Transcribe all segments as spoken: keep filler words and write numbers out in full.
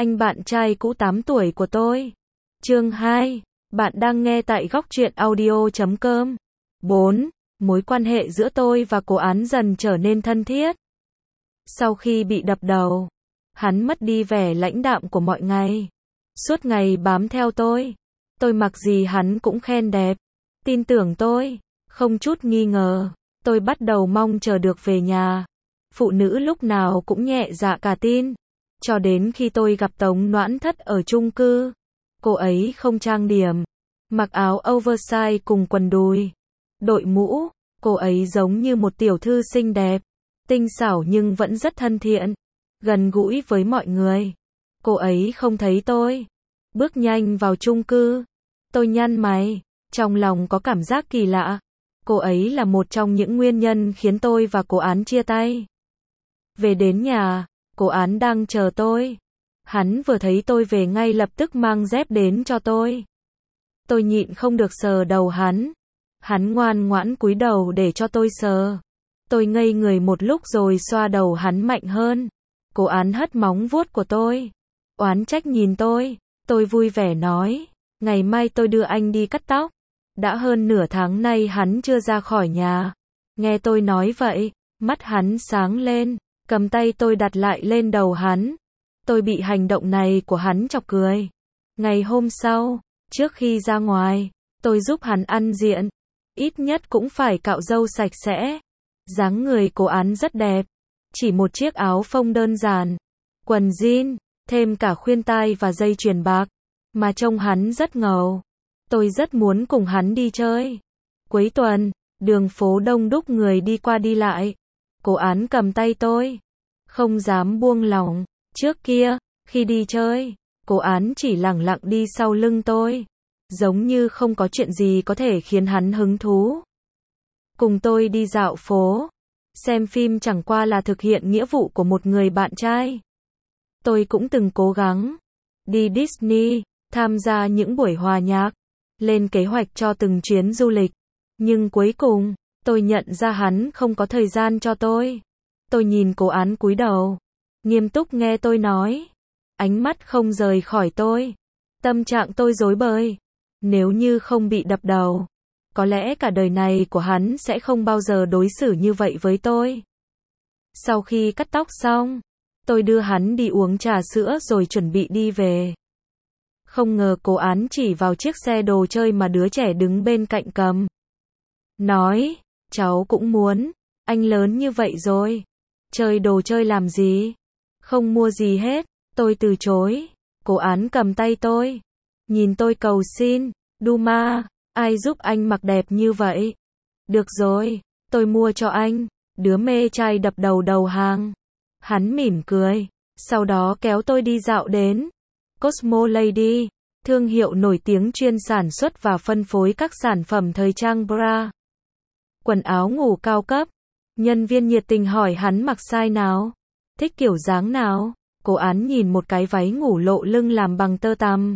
anh bạn trai cũ tám tuổi của tôi. Chương hai. Bạn đang nghe tại góc truyện audio chấm com. bốn. Mối quan hệ giữa tôi và cô Án dần trở nên thân thiết. Sau khi bị đập đầu, hắn mất đi vẻ lãnh đạm của mọi ngày. Suốt ngày bám theo tôi. Tôi mặc gì hắn cũng khen đẹp. Tin tưởng tôi, không chút nghi ngờ. Tôi bắt đầu mong chờ được về nhà. Phụ nữ lúc nào cũng nhẹ dạ cả tin. Cho đến khi tôi gặp Tống Noãn Thất ở chung cư. Cô ấy không trang điểm, mặc áo oversize cùng quần đùi, đội mũ. Cô ấy giống như một tiểu thư xinh đẹp, tinh xảo nhưng vẫn rất thân thiện, gần gũi với mọi người. Cô ấy không thấy tôi, bước nhanh vào chung cư. Tôi nhăn mày, trong lòng có cảm giác kỳ lạ. Cô ấy là một trong những nguyên nhân khiến tôi và cô Án chia tay. Về đến nhà, cô Án đang chờ tôi. Hắn vừa thấy tôi về ngay lập tức mang dép đến cho tôi. Tôi nhịn không được sờ đầu hắn. Hắn ngoan ngoãn cúi đầu để cho tôi sờ. Tôi ngây người một lúc rồi xoa đầu hắn mạnh hơn. Cô Án hất móng vuốt của tôi, oán trách nhìn tôi. Tôi vui vẻ nói, ngày mai tôi đưa anh đi cắt tóc. Đã hơn nửa tháng nay hắn chưa ra khỏi nhà. Nghe tôi nói vậy, mắt hắn sáng lên, cầm tay tôi đặt lại lên đầu hắn. Tôi bị hành động này của hắn chọc cười. Ngày hôm sau, trước khi ra ngoài, tôi giúp hắn ăn diện. Ít nhất cũng phải cạo râu sạch sẽ. Dáng người cô Án rất đẹp. Chỉ một chiếc áo phông đơn giản, quần jean, thêm cả khuyên tai và dây chuyền bạc, mà trông hắn rất ngầu. Tôi rất muốn cùng hắn đi chơi. Cuối tuần, đường phố đông đúc người đi qua đi lại. Cô Án cầm tay tôi, không dám buông lỏng. Trước kia, khi đi chơi, cô Án chỉ lẳng lặng đi sau lưng tôi, giống như không có chuyện gì có thể khiến hắn hứng thú. Cùng tôi đi dạo phố, xem phim chẳng qua là thực hiện nghĩa vụ của một người bạn trai. Tôi cũng từng cố gắng đi Disney, tham gia những buổi hòa nhạc, lên kế hoạch cho từng chuyến du lịch. Nhưng cuối cùng, tôi nhận ra hắn không có thời gian cho tôi. Tôi nhìn cô Án cúi đầu, nghiêm túc nghe tôi nói. Ánh mắt không rời khỏi tôi. Tâm trạng tôi rối bời. Nếu như không bị đập đầu, có lẽ cả đời này của hắn sẽ không bao giờ đối xử như vậy với tôi. Sau khi cắt tóc xong, tôi đưa hắn đi uống trà sữa rồi chuẩn bị đi về. Không ngờ cô Án chỉ vào chiếc xe đồ chơi mà đứa trẻ đứng bên cạnh cầm. Nói, cháu cũng muốn, anh lớn như vậy rồi. Chơi đồ chơi làm gì? Không mua gì hết. Tôi từ chối. Cô Án cầm tay tôi, nhìn tôi cầu xin, Duma, ai giúp anh mặc đẹp như vậy? Được rồi, tôi mua cho anh. Đứa mê trai đập đầu đầu hàng. Hắn mỉm cười, sau đó kéo tôi đi dạo đến Cosmo Lady, thương hiệu nổi tiếng chuyên sản xuất và phân phối các sản phẩm thời trang bra, quần áo ngủ cao cấp. Nhân viên nhiệt tình hỏi hắn mặc size nào, thích kiểu dáng nào. Cô Án nhìn một cái váy ngủ lộ lưng làm bằng tơ tằm.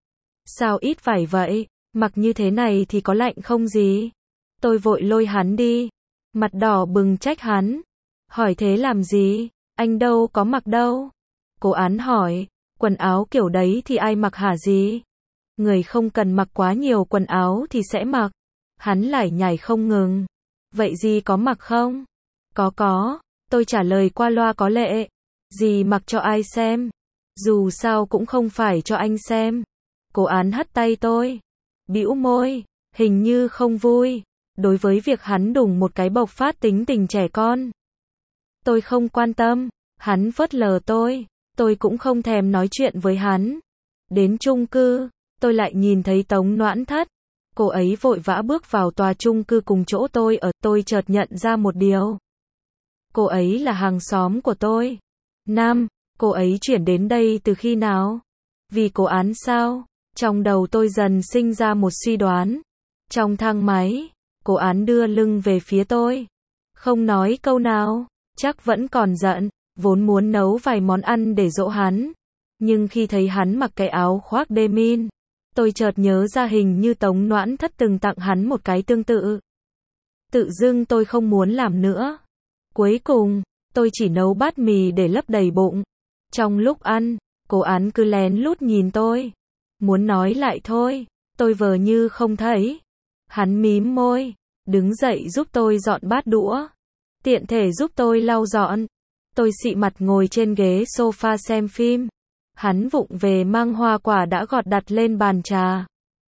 Sao ít vải vậy, mặc như thế này thì có lạnh không gì? Tôi vội lôi hắn đi, mặt đỏ bừng trách hắn. Hỏi thế làm gì, anh đâu có mặc đâu. Cô Án hỏi, quần áo kiểu đấy thì ai mặc hả gì? Người không cần mặc quá nhiều quần áo thì sẽ mặc. Hắn lải nhải không ngừng. Vậy gì có mặc không? Có có, tôi trả lời qua loa có lệ. Gì mặc cho ai xem? Dù sao cũng không phải cho anh xem. Cô Án hất tay tôi, bĩu môi, hình như không vui đối với việc hắn đùng một cái bộc phát tính tình trẻ con. Tôi không quan tâm, hắn phớt lờ tôi, tôi cũng không thèm nói chuyện với hắn. Đến chung cư, tôi lại nhìn thấy Tống Noãn Thất. Cô ấy vội vã bước vào tòa chung cư cùng chỗ tôi ở. Tôi chợt nhận ra một điều. Cô ấy là hàng xóm của tôi. Nam, cô ấy chuyển đến đây từ khi nào? Vì cô Án sao? Trong đầu tôi dần sinh ra một suy đoán. Trong thang máy, cô Án đưa lưng về phía tôi, không nói câu nào, chắc vẫn còn giận, vốn muốn nấu vài món ăn để dỗ hắn. Nhưng khi thấy hắn mặc cái áo khoác denim, tôi chợt nhớ ra hình như Tống Noãn Thất từng tặng hắn một cái tương tự. Tự dưng tôi không muốn làm nữa. Cuối cùng, tôi chỉ nấu bát mì để lấp đầy bụng. Trong lúc ăn, Cố Án cứ lén lút nhìn tôi. Muốn nói lại thôi, tôi vờ như không thấy. Hắn mím môi, đứng dậy giúp tôi dọn bát đũa. Tiện thể giúp tôi lau dọn. Tôi xị mặt ngồi trên ghế sofa xem phim. Hắn vụng về mang hoa quả đã gọt đặt lên bàn trà.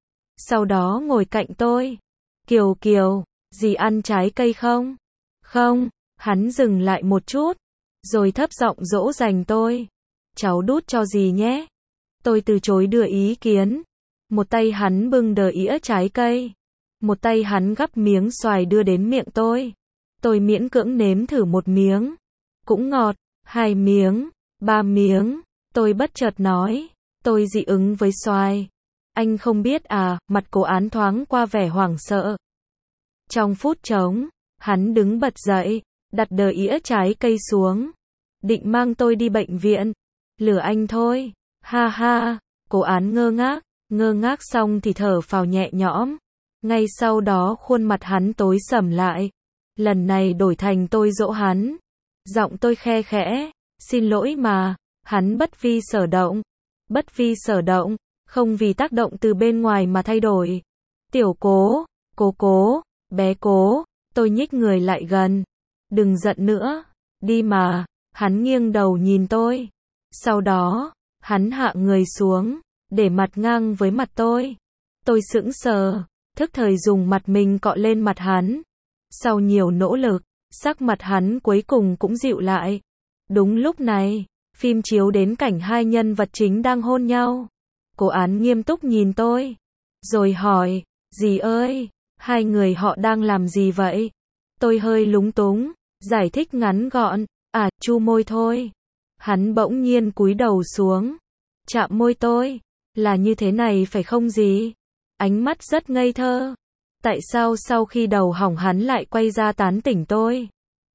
Sau đó ngồi cạnh tôi. Kiều Kiều, dì ăn trái cây không? Không, hắn dừng lại một chút, rồi thấp giọng dỗ dành tôi. Cháu đút cho dì nhé. Tôi từ chối đưa ý kiến. Một tay hắn bưng đờ ĩa trái cây. Một tay hắn gắp miếng xoài đưa đến miệng tôi. Tôi miễn cưỡng nếm thử một miếng. Cũng ngọt, hai miếng, ba miếng. Tôi bất chợt nói, tôi dị ứng với xoài. Anh không biết à, mặt Cố Án thoáng qua vẻ hoảng sợ. Trong phút trống, hắn đứng bật dậy, đặt đờ ĩa trái cây xuống. Định mang tôi đi bệnh viện. Lừa anh thôi. Ha ha. Cố Án ngơ ngác. Ngơ ngác xong thì thở phào nhẹ nhõm. Ngay sau đó khuôn mặt hắn tối sầm lại. Lần này đổi thành tôi dỗ hắn. Giọng tôi khe khẽ. Xin lỗi mà. Hắn bất vi sở động. Bất vi sở động. Không vì tác động từ bên ngoài mà thay đổi. Tiểu Cố. Cố cố. Bé Cố. Tôi nhích người lại gần. Đừng giận nữa. Đi mà. Hắn nghiêng đầu nhìn tôi. Sau đó, hắn hạ người xuống, để mặt ngang với mặt tôi. Tôi sững sờ, thức thời dùng mặt mình cọ lên mặt hắn. Sau nhiều nỗ lực, sắc mặt hắn cuối cùng cũng dịu lại. Đúng lúc này, phim chiếu đến cảnh hai nhân vật chính đang hôn nhau. Cố Án nghiêm túc nhìn tôi, rồi hỏi, dì ơi, hai người họ đang làm gì vậy? Tôi hơi lúng túng, giải thích ngắn gọn, à, chu môi thôi. Hắn bỗng nhiên cúi đầu xuống, chạm môi tôi, là như thế này phải không dì? Ánh mắt rất ngây thơ. Tại sao sau khi đầu hỏng hắn lại quay ra tán tỉnh tôi?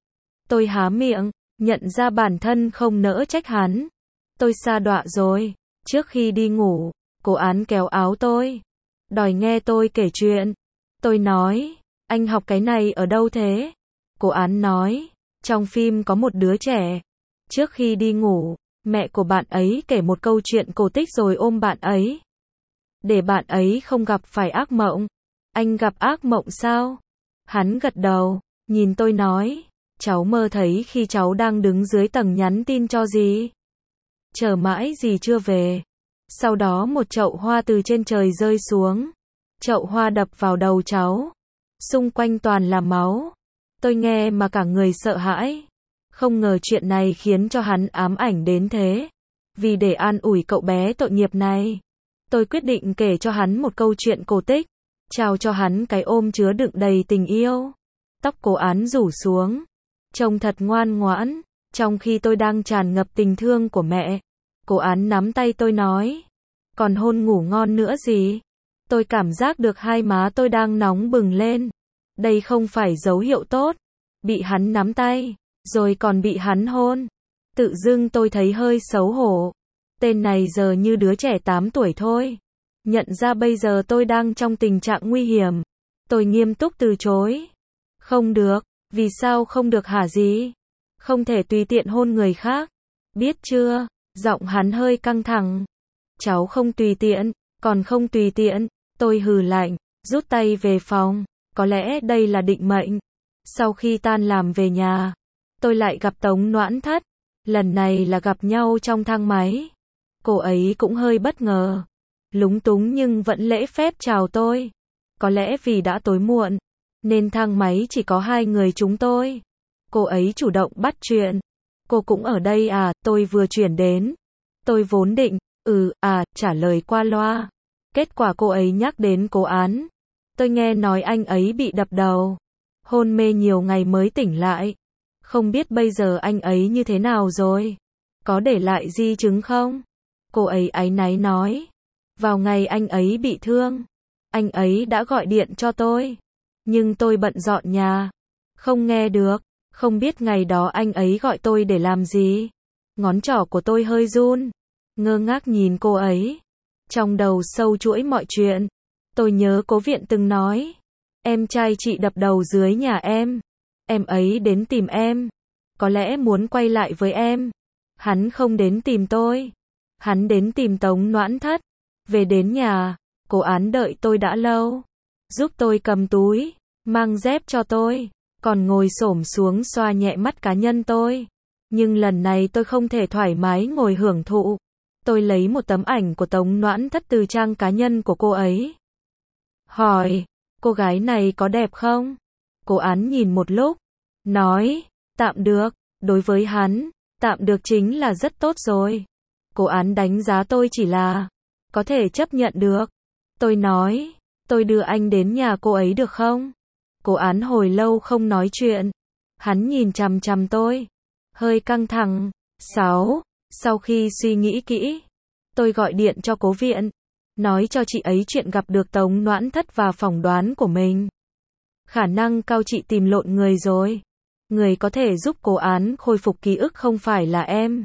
Tôi há miệng, nhận ra bản thân không nỡ trách hắn. Tôi sa đọa rồi. Trước khi đi ngủ, Cố Án kéo áo tôi, đòi nghe tôi kể chuyện. Tôi nói, anh học cái này ở đâu thế? Cố Án nói, trong phim có một đứa trẻ. Trước khi đi ngủ, mẹ của bạn ấy kể một câu chuyện cổ tích rồi ôm bạn ấy. Để bạn ấy không gặp phải ác mộng. Anh gặp ác mộng sao? Hắn gật đầu, nhìn tôi nói, cháu mơ thấy khi cháu đang đứng dưới tầng nhắn tin cho dì. Chờ mãi dì chưa về. Sau đó một chậu hoa từ trên trời rơi xuống. Chậu hoa đập vào đầu cháu. Xung quanh toàn là máu. Tôi nghe mà cả người sợ hãi. Không ngờ chuyện này khiến cho hắn ám ảnh đến thế. Vì để an ủi cậu bé tội nghiệp này, tôi quyết định kể cho hắn một câu chuyện cổ tích. Trao cho hắn cái ôm chứa đựng đầy tình yêu. Tóc Cố Án rủ xuống, trông thật ngoan ngoãn. Trong khi tôi đang tràn ngập tình thương của mẹ, Cố Án nắm tay tôi nói, còn hôn ngủ ngon nữa gì? Tôi cảm giác được hai má tôi đang nóng bừng lên. Đây không phải dấu hiệu tốt. Bị hắn nắm tay, rồi còn bị hắn hôn. Tự dưng tôi thấy hơi xấu hổ. Tên này giờ như đứa trẻ tám tuổi thôi. Nhận ra bây giờ tôi đang trong tình trạng nguy hiểm. Tôi nghiêm túc từ chối. Không được. Vì sao không được hả dì? Không thể tùy tiện hôn người khác. Biết chưa? Giọng hắn hơi căng thẳng. Cháu không tùy tiện. Còn không tùy tiện. Tôi hừ lạnh, rút tay về phòng. Có lẽ đây là định mệnh. Sau khi tan làm về nhà, tôi lại gặp Tống Noãn Thất. Lần này là gặp nhau trong thang máy. Cô ấy cũng hơi bất ngờ. Lúng túng nhưng vẫn lễ phép chào tôi. Có lẽ vì đã tối muộn, nên thang máy chỉ có hai người chúng tôi. Cô ấy chủ động bắt chuyện. Cô cũng ở đây à, tôi vừa chuyển đến. Tôi vốn định, ừ, à, trả lời qua loa. Kết quả cô ấy nhắc đến Cố Án. Tôi nghe nói anh ấy bị đập đầu. Hôn mê nhiều ngày mới tỉnh lại. Không biết bây giờ anh ấy như thế nào rồi? Có để lại di chứng không? Cô ấy áy náy nói. Vào ngày anh ấy bị thương, anh ấy đã gọi điện cho tôi. Nhưng tôi bận dọn nhà. Không nghe được. Không biết ngày đó anh ấy gọi tôi để làm gì. Ngón trỏ của tôi hơi run. Ngơ ngác nhìn cô ấy. Trong đầu sâu chuỗi mọi chuyện. Tôi nhớ Cố Viện từng nói. Em trai chị đập đầu dưới nhà em. Em ấy đến tìm em. Có lẽ muốn quay lại với em. Hắn không đến tìm tôi. Hắn đến tìm Tống Noãn Thất. Về đến nhà, Cố Án đợi tôi đã lâu. Giúp tôi cầm túi, mang dép cho tôi, còn ngồi xổm xuống xoa nhẹ mắt cá nhân tôi. Nhưng lần này tôi không thể thoải mái ngồi hưởng thụ. Tôi lấy một tấm ảnh của Tống Noãn Thất từ trang cá nhân của cô ấy. Hỏi, cô gái này có đẹp không? Cố Án nhìn một lúc, nói, tạm được, đối với hắn, tạm được chính là rất tốt rồi. Cố Án đánh giá tôi chỉ là, có thể chấp nhận được. Tôi nói, tôi đưa anh đến nhà cô ấy được không? Cố Án hồi lâu không nói chuyện. Hắn nhìn chằm chằm tôi, hơi căng thẳng. Sáu, sau khi suy nghĩ kỹ, tôi gọi điện cho Cố Viện, nói cho chị ấy chuyện gặp được Tống Noãn Thất và phỏng đoán của mình. Khả năng cao chị tìm lộn người rồi. Người có thể giúp Cố Án khôi phục ký ức không phải là em.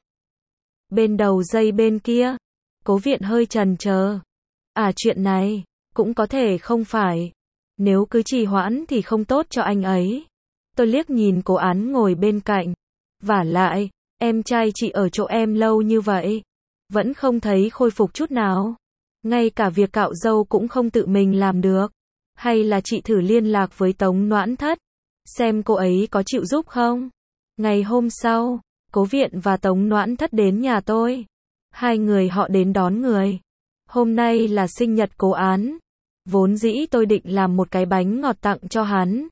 Bên đầu dây bên kia, Cố Viện hơi chần chờ. À, chuyện này, cũng có thể không phải. Nếu cứ trì hoãn thì không tốt cho anh ấy. Tôi liếc nhìn Cố Án ngồi bên cạnh. Vả lại, em trai chị ở chỗ em lâu như vậy, vẫn không thấy khôi phục chút nào. Ngay cả việc cạo râu cũng không tự mình làm được. Hay là chị thử liên lạc với Tống Noãn Thất, xem cô ấy có chịu giúp không? Ngày hôm sau, Cố Viện và Tống Noãn Thất đến nhà tôi. Hai người họ đến đón người. Hôm nay là sinh nhật Cố Án. Vốn dĩ tôi định làm một cái bánh ngọt tặng cho hắn.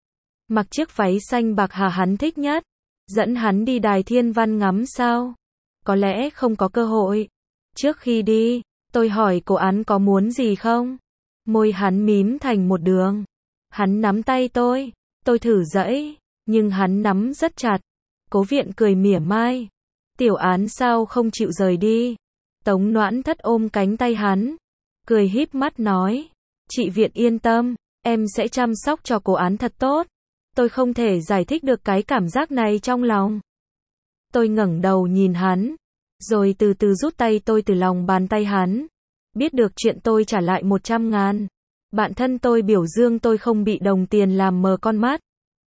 Mặc chiếc váy xanh bạc hà hắn thích nhất. Dẫn hắn đi đài thiên văn ngắm sao. Có lẽ không có cơ hội. Trước khi đi, tôi hỏi Cố Án có muốn gì không? Môi hắn mím thành một đường. Hắn nắm tay tôi. Tôi thử giãy, nhưng hắn nắm rất chặt. Cố Viện cười mỉa mai. Tiểu Án sao không chịu rời đi? Tống Noãn Thất ôm cánh tay hắn, cười híp mắt nói. Chị Viện yên tâm, em sẽ chăm sóc cho Cố Án thật tốt. Tôi không thể giải thích được cái cảm giác này trong lòng. Tôi ngẩng đầu nhìn hắn, rồi từ từ rút tay tôi từ lòng bàn tay hắn. Biết được chuyện tôi trả lại một trăm ngàn. Bạn thân tôi biểu dương tôi không bị đồng tiền làm mờ con mắt.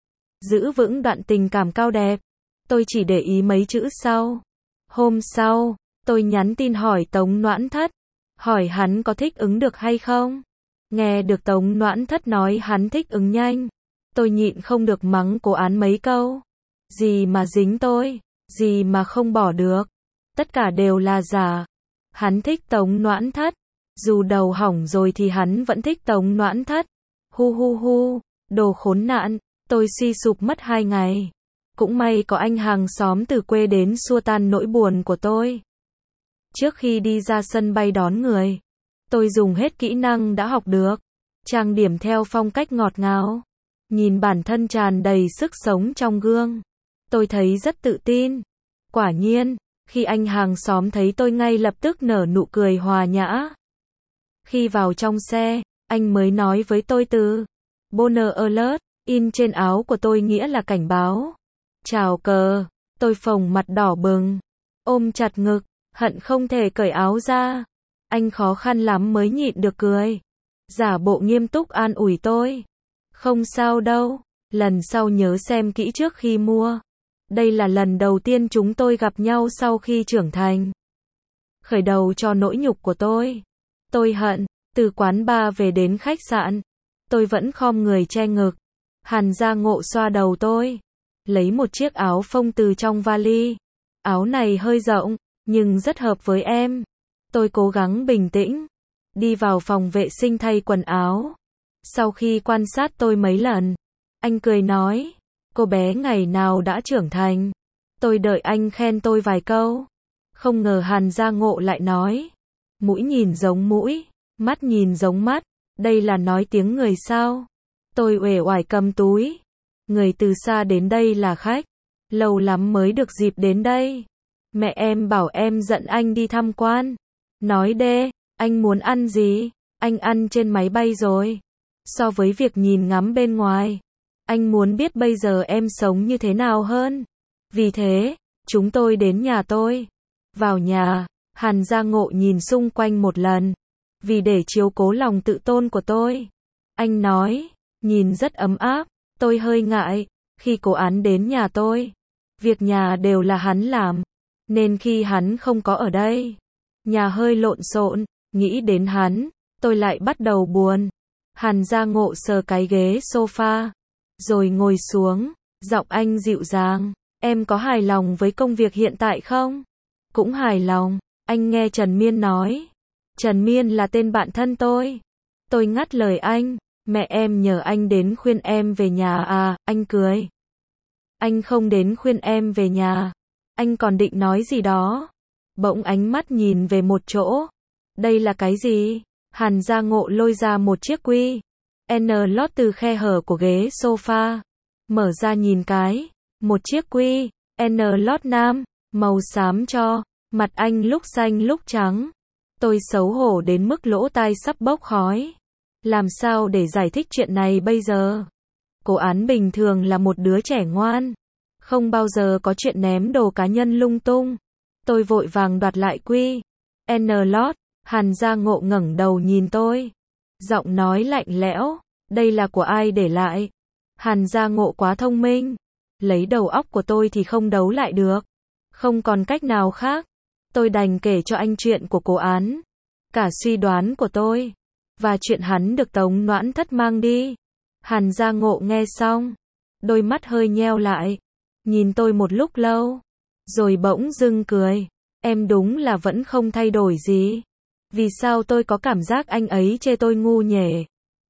Giữ vững đoạn tình cảm cao đẹp. Tôi chỉ để ý mấy chữ sau. Hôm sau, tôi nhắn tin hỏi Tống Noãn Thất. Hỏi hắn có thích ứng được hay không? Nghe được Tống Noãn Thất nói hắn thích ứng nhanh. Tôi nhịn không được mắng Cố Án mấy câu. Gì mà dính tôi, gì mà không bỏ được. Tất cả đều là giả. Hắn thích Tống Noãn Thất. Dù đầu hỏng rồi thì hắn vẫn thích Tống Noãn Thất. Hu hu hu, đồ khốn nạn. Tôi suy sụp mất hai ngày. Cũng may có anh hàng xóm từ quê đến xua tan nỗi buồn của tôi. Trước khi đi ra sân bay đón người, tôi dùng hết kỹ năng đã học được. Trang điểm theo phong cách ngọt ngào. Nhìn bản thân tràn đầy sức sống trong gương. Tôi thấy rất tự tin. Quả nhiên, khi anh hàng xóm thấy tôi ngay lập tức nở nụ cười hòa nhã. Khi vào trong xe, anh mới nói với tôi từ Bonner Alert, in trên áo của tôi nghĩa là cảnh báo. Chào cờ, tôi phồng mặt đỏ bừng, ôm chặt ngực, hận không thể cởi áo ra. Anh khó khăn lắm mới nhịn được cười. Giả bộ nghiêm túc an ủi tôi. Không sao đâu, lần sau nhớ xem kỹ trước khi mua. Đây là lần đầu tiên chúng tôi gặp nhau sau khi trưởng thành. Khởi đầu cho nỗi nhục của tôi. Tôi hận, từ quán bar về đến khách sạn, tôi vẫn khom người che ngực. Hàn Gia Ngộ xoa đầu tôi, lấy một chiếc áo phông từ trong vali. Áo này hơi rộng, nhưng rất hợp với em. Tôi cố gắng bình tĩnh, đi vào phòng vệ sinh thay quần áo. Sau khi quan sát tôi mấy lần, anh cười nói, cô bé ngày nào đã trưởng thành. Tôi đợi anh khen tôi vài câu. Không ngờ Hàn Gia Ngộ lại nói, mũi nhìn giống mũi, mắt nhìn giống mắt. Đây là nói tiếng người sao? Tôi uể oải cầm túi. Người từ xa đến đây là khách. Lâu lắm mới được dịp đến đây. Mẹ em bảo em dẫn anh đi tham quan. Nói đê, anh muốn ăn gì? Anh ăn trên máy bay rồi. So với việc nhìn ngắm bên ngoài, anh muốn biết bây giờ em sống như thế nào hơn. Vì thế, chúng tôi đến nhà tôi. Vào nhà, Hàn Gia Ngộ nhìn xung quanh một lần. Vì để chiếu cố lòng tự tôn của tôi. Anh nói, nhìn rất ấm áp. Tôi hơi ngại, khi Cố Án đến nhà tôi. Việc nhà đều là hắn làm. Nên khi hắn không có ở đây, Nhà hơi lộn xộn, nghĩ đến hắn, tôi lại bắt đầu buồn. Hàn Gia Ngộ sờ cái ghế sofa, rồi ngồi xuống, giọng anh dịu dàng. Em có hài lòng với công việc hiện tại không? Cũng hài lòng, anh nghe Trần Miên nói. Trần Miên là tên bạn thân tôi. Tôi ngắt lời anh, mẹ em nhờ anh đến khuyên em về nhà à, anh cười. Anh không đến khuyên em về nhà. Anh còn định nói gì đó. Bỗng ánh mắt nhìn về một chỗ. Đây là cái gì? Hàn Gia Ngộ lôi ra một chiếc quy N lót từ khe hở của ghế sofa. Mở ra nhìn cái. Một chiếc quy N lót nam, màu xám cho. Mặt anh lúc xanh lúc trắng. Tôi xấu hổ đến mức lỗ tai sắp bốc khói. Làm sao để giải thích chuyện này bây giờ? Cố Án bình thường là một đứa trẻ ngoan. Không bao giờ có chuyện ném đồ cá nhân lung tung. Tôi vội vàng đoạt lại quy N lót. Hàn Gia Ngộ ngẩng đầu nhìn tôi. Giọng nói lạnh lẽo. Đây là của ai để lại? Hàn Gia Ngộ quá thông minh. Lấy đầu óc của tôi thì không đấu lại được. Không còn cách nào khác. Tôi đành kể cho anh chuyện của Cố Án. Cả suy đoán của tôi. Và chuyện hắn được Tống Noãn Thất mang đi. Hàn Gia Ngộ nghe xong. Đôi mắt hơi nheo lại. Nhìn tôi một lúc lâu. Rồi bỗng dưng cười. Em đúng là vẫn không thay đổi gì. Vì sao tôi có cảm giác anh ấy chê tôi ngu nhỉ?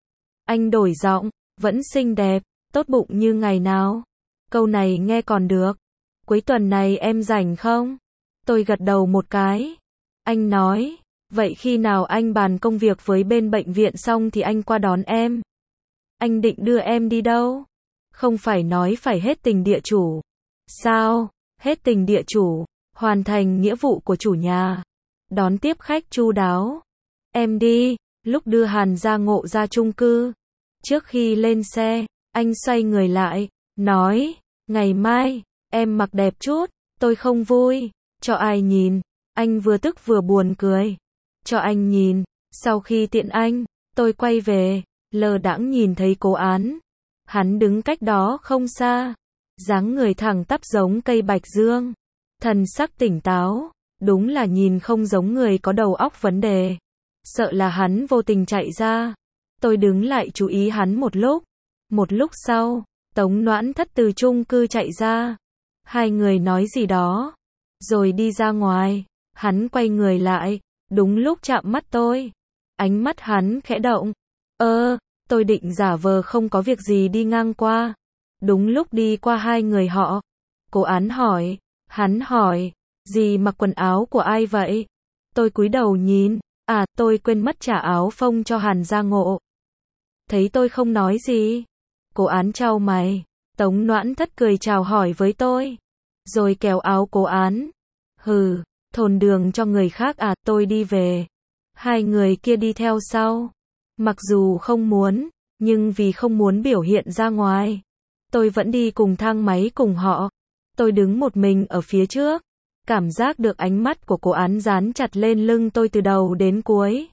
Anh đổi giọng. Vẫn xinh đẹp. Tốt bụng như ngày nào. Câu này nghe còn được. Cuối tuần này em rảnh không? Tôi gật đầu một cái. Anh nói. Vậy khi nào anh bàn công việc với bên bệnh viện xong thì anh qua đón em. Anh định đưa em đi đâu? Không phải nói phải hết tình địa chủ. Sao? Hết tình địa chủ. Hoàn thành nghĩa vụ của chủ nhà. Đón tiếp khách chu đáo. Em đi. Lúc đưa Hàn Gia Ngộ ra chung cư. Trước khi lên xe, anh xoay người lại. Nói. Ngày mai, em mặc đẹp chút. Tôi không vui. Cho ai nhìn? Anh vừa tức vừa buồn cười. Cho anh nhìn. Sau khi tiện anh, tôi quay về. Lờ đãng nhìn thấy Cố Án. Hắn đứng cách đó không xa. Dáng người thẳng tắp giống cây bạch dương. Thần sắc tỉnh táo. Đúng là nhìn không giống người có đầu óc vấn đề. Sợ là hắn vô tình chạy ra. Tôi đứng lại chú ý hắn một lúc. Một lúc sau, Tống Noãn Thất từ chung cư chạy ra. Hai người nói gì đó. Rồi đi ra ngoài. Hắn quay người lại. Đúng lúc chạm mắt tôi. Ánh mắt hắn khẽ động. Ơ, tôi định giả vờ không có việc gì đi ngang qua. Đúng lúc đi qua hai người họ. Cố Án hỏi. Hắn hỏi. Gì mặc quần áo của ai vậy? Tôi cúi đầu nhìn. À, tôi quên mất trả áo phông cho Hàn Gia Ngộ. Thấy tôi không nói gì. Cố Án chau mày. Tống Noãn Thất cười chào hỏi với tôi. Rồi kéo áo Cố Án. Hừ, thồn đường cho người khác à, tôi đi về. Hai người kia đi theo sau. Mặc dù không muốn, nhưng vì không muốn biểu hiện ra ngoài. Tôi vẫn đi cùng thang máy cùng họ. Tôi đứng một mình ở phía trước. Cảm giác được ánh mắt của Cố Án dán chặt lên lưng tôi từ đầu đến cuối.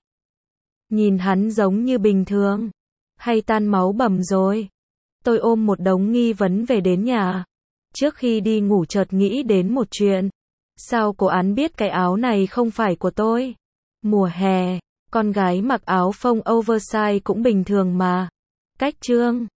Nhìn hắn giống như bình thường. Hay tan máu bầm rồi. Tôi ôm một đống nghi vấn về đến nhà. Trước khi đi ngủ chợt nghĩ đến một chuyện. Sao Cố Án biết cái áo này không phải của tôi? Mùa hè, con gái mặc áo phông oversize cũng bình thường mà. Cách chương